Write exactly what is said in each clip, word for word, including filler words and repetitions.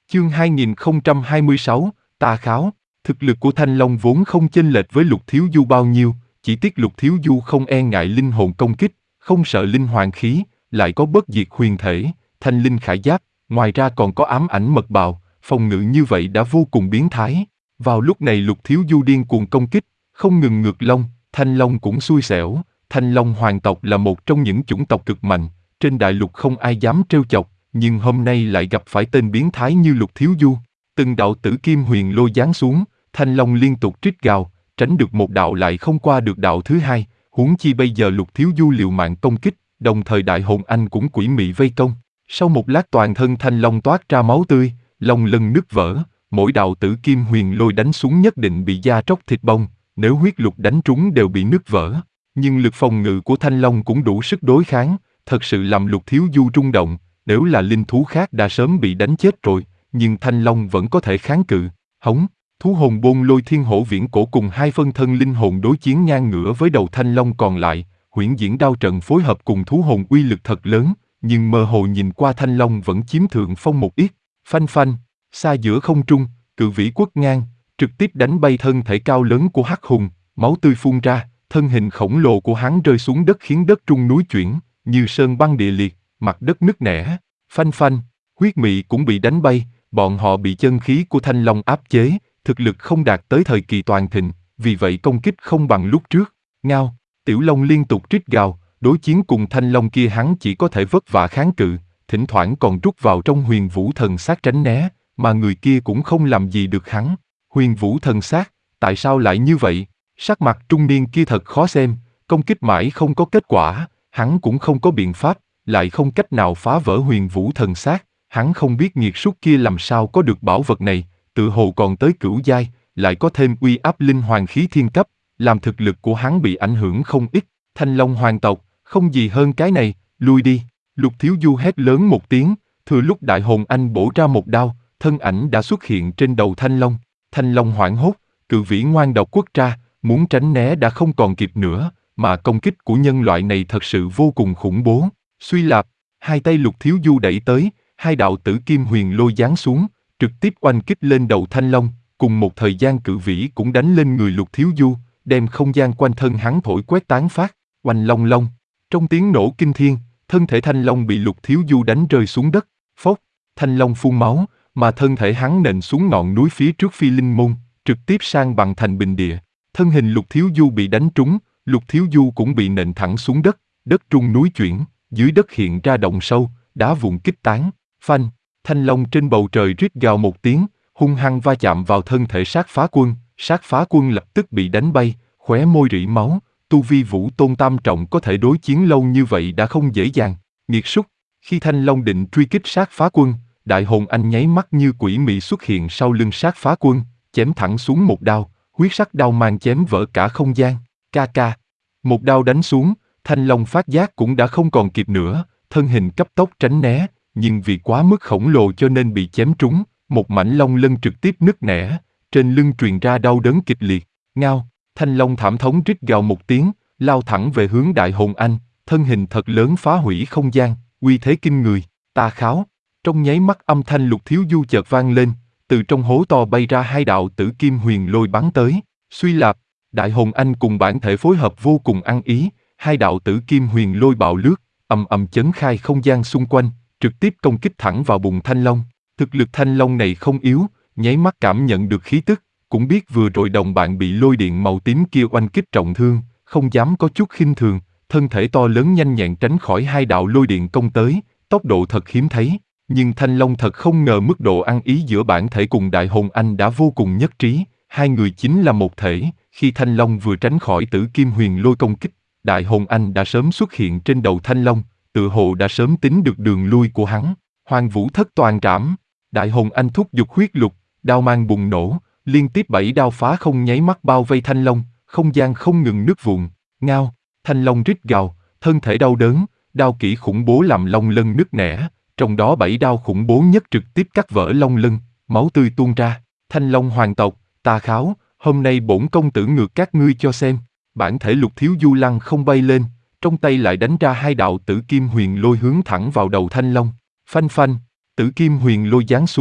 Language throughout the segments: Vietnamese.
Chương hai nghìn không trăm hai mươi sáu, Tà Kháo. Thực lực của Thanh Long vốn không chênh lệch với Lục Thiếu Du bao nhiêu, chỉ tiếc Lục Thiếu Du không e ngại linh hồn công kích, không sợ linh hoàng khí, lại có bất diệt huyền thể, thanh linh khải giáp, ngoài ra còn có ám ảnh mật bào, phòng ngự như vậy đã vô cùng biến thái. Vào lúc này Lục Thiếu Du điên cuồng công kích, không ngừng ngược long, Thanh Long cũng xui xẻo. Thanh Long hoàng tộc là một trong những chủng tộc cực mạnh, trên đại lục không ai dám trêu chọc, nhưng hôm nay lại gặp phải tên biến thái như Lục Thiếu Du. Từng đạo tử kim huyền lôi giáng xuống, Thanh Long liên tục rít gào, tránh được một đạo lại không qua được đạo thứ hai, huống chi bây giờ Lục Thiếu Du liều mạng công kích, đồng thời Đại Hồn Anh cũng quỷ mị vây công. Sau một lát toàn thân Thanh Long toát ra máu tươi, long lân nứt vỡ, mỗi đạo tử kim huyền lôi đánh xuống nhất định bị da tróc thịt bong, nếu huyết lục đánh trúng đều bị nứt vỡ. Nhưng lực phòng ngự của Thanh Long cũng đủ sức đối kháng, thật sự làm Lục Thiếu Du rung động, nếu là linh thú khác đã sớm bị đánh chết rồi, nhưng Thanh Long vẫn có thể kháng cự. Hống, thú hồn Bôn Lôi Thiên Hổ Viễn Cổ cùng hai phân thân linh hồn đối chiến ngang ngửa với đầu Thanh Long còn lại, huyễn diễn đao trận phối hợp cùng thú hồn uy lực thật lớn, nhưng mơ hồ nhìn qua Thanh Long vẫn chiếm thượng phong một ít. Phanh phanh, xa giữa không trung, cự vĩ quất ngang, trực tiếp đánh bay thân thể cao lớn của Hắc Hùng, máu tươi phun ra, thân hình khổng lồ của hắn rơi xuống đất khiến đất trung núi chuyển, như sơn băng địa liệt, mặt đất nứt nẻ. Phanh phanh, huyết mị cũng bị đánh bay, bọn họ bị chân khí của Thanh Long áp chế, thực lực không đạt tới thời kỳ toàn thịnh, vì vậy công kích không bằng lúc trước. Ngao, Tiểu Long liên tục rít gào, đối chiến cùng Thanh Long kia hắn chỉ có thể vất vả kháng cự, thỉnh thoảng còn rút vào trong Huyền Vũ Thần Sát tránh né, mà người kia cũng không làm gì được hắn. Huyền Vũ Thần Sát, tại sao lại như vậy? Sắc mặt trung niên kia thật khó xem, công kích mãi không có kết quả, hắn cũng không có biện pháp, lại không cách nào phá vỡ Huyền Vũ Thần Sát, hắn không biết nghiệt súc kia làm sao có được bảo vật này, tự hồ còn tới cửu giai, lại có thêm uy áp linh hoàng khí thiên cấp, làm thực lực của hắn bị ảnh hưởng không ít. Thanh Long hoàng tộc, không gì hơn cái này, lui đi. Lục Thiếu Du hét lớn một tiếng, thừa lúc Đại Hồn Anh bổ ra một đao, thân ảnh đã xuất hiện trên đầu Thanh Long. Thanh Long hoảng hốt, cự vĩ ngoan độc quất ra, muốn tránh né đã không còn kịp nữa, mà công kích của nhân loại này thật sự vô cùng khủng bố. Suy lạp, hai tay Lục Thiếu Du đẩy tới, hai đạo tử kim huyền lôi giáng xuống, trực tiếp oanh kích lên đầu Thanh Long, cùng một thời gian cự vĩ cũng đánh lên người Lục Thiếu Du, đem không gian quanh thân hắn thổi quét tán phát, oanh long long. Trong tiếng nổ kinh thiên, thân thể Thanh Long bị Lục Thiếu Du đánh rơi xuống đất, phốc, Thanh Long phun máu, mà thân thể hắn nện xuống ngọn núi phía trước Phi Linh Môn, trực tiếp sang bằng thành bình địa. Thân hình Lục Thiếu Du bị đánh trúng, Lục Thiếu Du cũng bị nện thẳng xuống đất, đất trung núi chuyển, dưới đất hiện ra động sâu, đá vụn kích tán. Phanh, Thanh Long trên bầu trời rít gào một tiếng, hung hăng va chạm vào thân thể Sát Phá Quân, Sát Phá Quân lập tức bị đánh bay, khóe môi rỉ máu. Tu vi Vũ Tôn tam trọng có thể đối chiến lâu như vậy đã không dễ dàng. Nghiệt súc, khi Thanh Long định truy kích Sát Phá Quân, Đại Hồn Anh nháy mắt như quỷ mị xuất hiện sau lưng Sát Phá Quân, chém thẳng xuống một đao, huyết sắc đao mang chém vỡ cả không gian. Ca ca, một đao đánh xuống, Thanh Long phát giác cũng đã không còn kịp nữa, thân hình cấp tốc tránh né, nhưng vì quá mức khổng lồ cho nên bị chém trúng, một mảnh long lân trực tiếp nứt nẻ, trên lưng truyền ra đau đớn kịch liệt. Ngao, Thanh Long thảm thống rít gào một tiếng, lao thẳng về hướng Đại Hồn Anh, thân hình thật lớn phá hủy không gian, uy thế kinh người. Tà Kháo, trong nháy mắt âm thanh Lục Thiếu Du chợt vang lên, từ trong hố to bay ra hai đạo tử kim huyền lôi bắn tới. Suy lạp, Đại Hồn Anh cùng bản thể phối hợp vô cùng ăn ý, hai đạo tử kim huyền lôi bạo lướt, ầm ầm chấn khai không gian xung quanh, trực tiếp công kích thẳng vào bụng Thanh Long. Thực lực Thanh Long này không yếu, nháy mắt cảm nhận được khí tức, cũng biết vừa rồi đồng bạn bị lôi điện màu tím kia oanh kích trọng thương, không dám có chút khinh thường, thân thể to lớn nhanh nhẹn tránh khỏi hai đạo lôi điện công tới, tốc độ thật hiếm thấy. Nhưng Thanh Long thật không ngờ mức độ ăn ý giữa bản thể cùng Đại Hồn Anh đã vô cùng nhất trí, hai người chính là một thể. Khi Thanh Long vừa tránh khỏi tử kim huyền lôi công kích, Đại Hồn Anh đã sớm xuất hiện trên đầu Thanh Long, tự hồ đã sớm tính được đường lui của hắn. Hoàng Vũ Thất Toàn Trảm, Đại Hồn Anh thúc giục huyết lục, đao mang bùng nổ, liên tiếp bảy đao phá không nháy mắt bao vây Thanh Long, không gian không ngừng nứt vụn. Ngao, Thanh Long rít gào, thân thể đau đớn, đao kỹ khủng bố làm long lân nứt nẻ, trong đó bảy đao khủng bố nhất trực tiếp cắt vỡ long lân, máu tươi tuôn ra. Thanh Long hoàng tộc, Tà Kháo, hôm nay bổn công tử ngược các ngươi cho xem. Bản thể Lục Thiếu Du lăng không bay lên, trong tay lại đánh ra hai đạo tử kim huyền lôi hướng thẳng vào đầu Thanh Long. Phanh phanh, tử kim huyền lôi giáng xuống,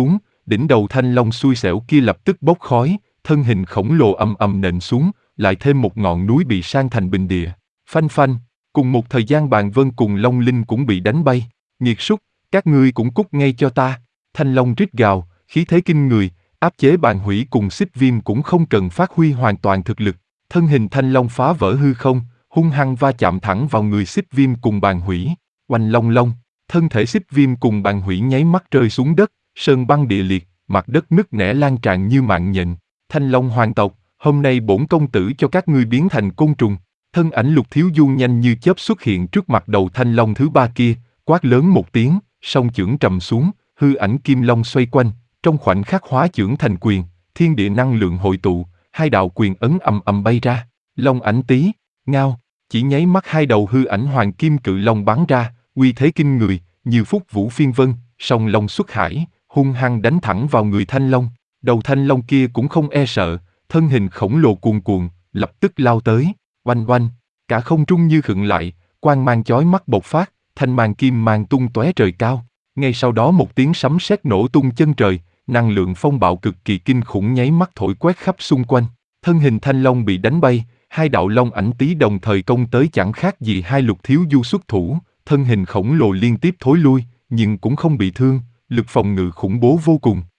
đỉnh đầu thanh long xui xẻo kia lập tức bốc khói, thân hình khổng lồ ầm ầm nện xuống, lại thêm một ngọn núi bị san thành bình địa. Phanh phanh, cùng một thời gian Bàn Vân cùng Long Linh cũng bị đánh bay. Nghiệt súc, các ngươi cũng cút ngay cho ta. Thanh long rít gào, khí thế kinh người, áp chế Bàn Hủy cùng Xích Viêm cũng không cần phát huy hoàn toàn thực lực. Thân hình thanh long phá vỡ hư không, hung hăng va chạm thẳng vào người Xích Viêm cùng Bàn Hủy. Oanh long long, thân thể Xích Viêm cùng Bàn Hủy nháy mắt rơi xuống đất, sơn băng địa liệt, mặt đất nứt nẻ lan tràn như mạng nhện. Thanh long hoàng tộc, hôm nay bổn công tử cho các ngươi biến thành côn trùng. Thân ảnh Lục Thiếu Du nhanh như chớp xuất hiện trước mặt đầu thanh long thứ ba kia, quát lớn một tiếng, song chưởng trầm xuống, hư ảnh kim long xoay quanh, trong khoảnh khắc hóa chưởng thành quyền, thiên địa năng lượng hội tụ, hai đạo quyền ấn ầm ầm bay ra. Long ảnh tí, ngao, chỉ nháy mắt hai đầu hư ảnh hoàng kim cự long bắn ra, uy thế kinh người, như phúc vũ phiên vân, song long xuất hải, hung hăng đánh thẳng vào người thanh long. Đầu thanh long kia cũng không e sợ, thân hình khổng lồ cuồn cuộn, lập tức lao tới, oanh oanh, cả không trung như khựng lại, quang mang chói mắt bộc phát, thanh mang kim mang tung tóe trời cao. Ngay sau đó một tiếng sấm sét nổ tung chân trời, năng lượng phong bạo cực kỳ kinh khủng nháy mắt thổi quét khắp xung quanh. Thân hình thanh long bị đánh bay, hai đạo long ảnh tí đồng thời công tới chẳng khác gì hai Lục Thiếu Du xuất thủ, thân hình khổng lồ liên tiếp thối lui, nhưng cũng không bị thương, lực phòng ngự khủng bố vô cùng.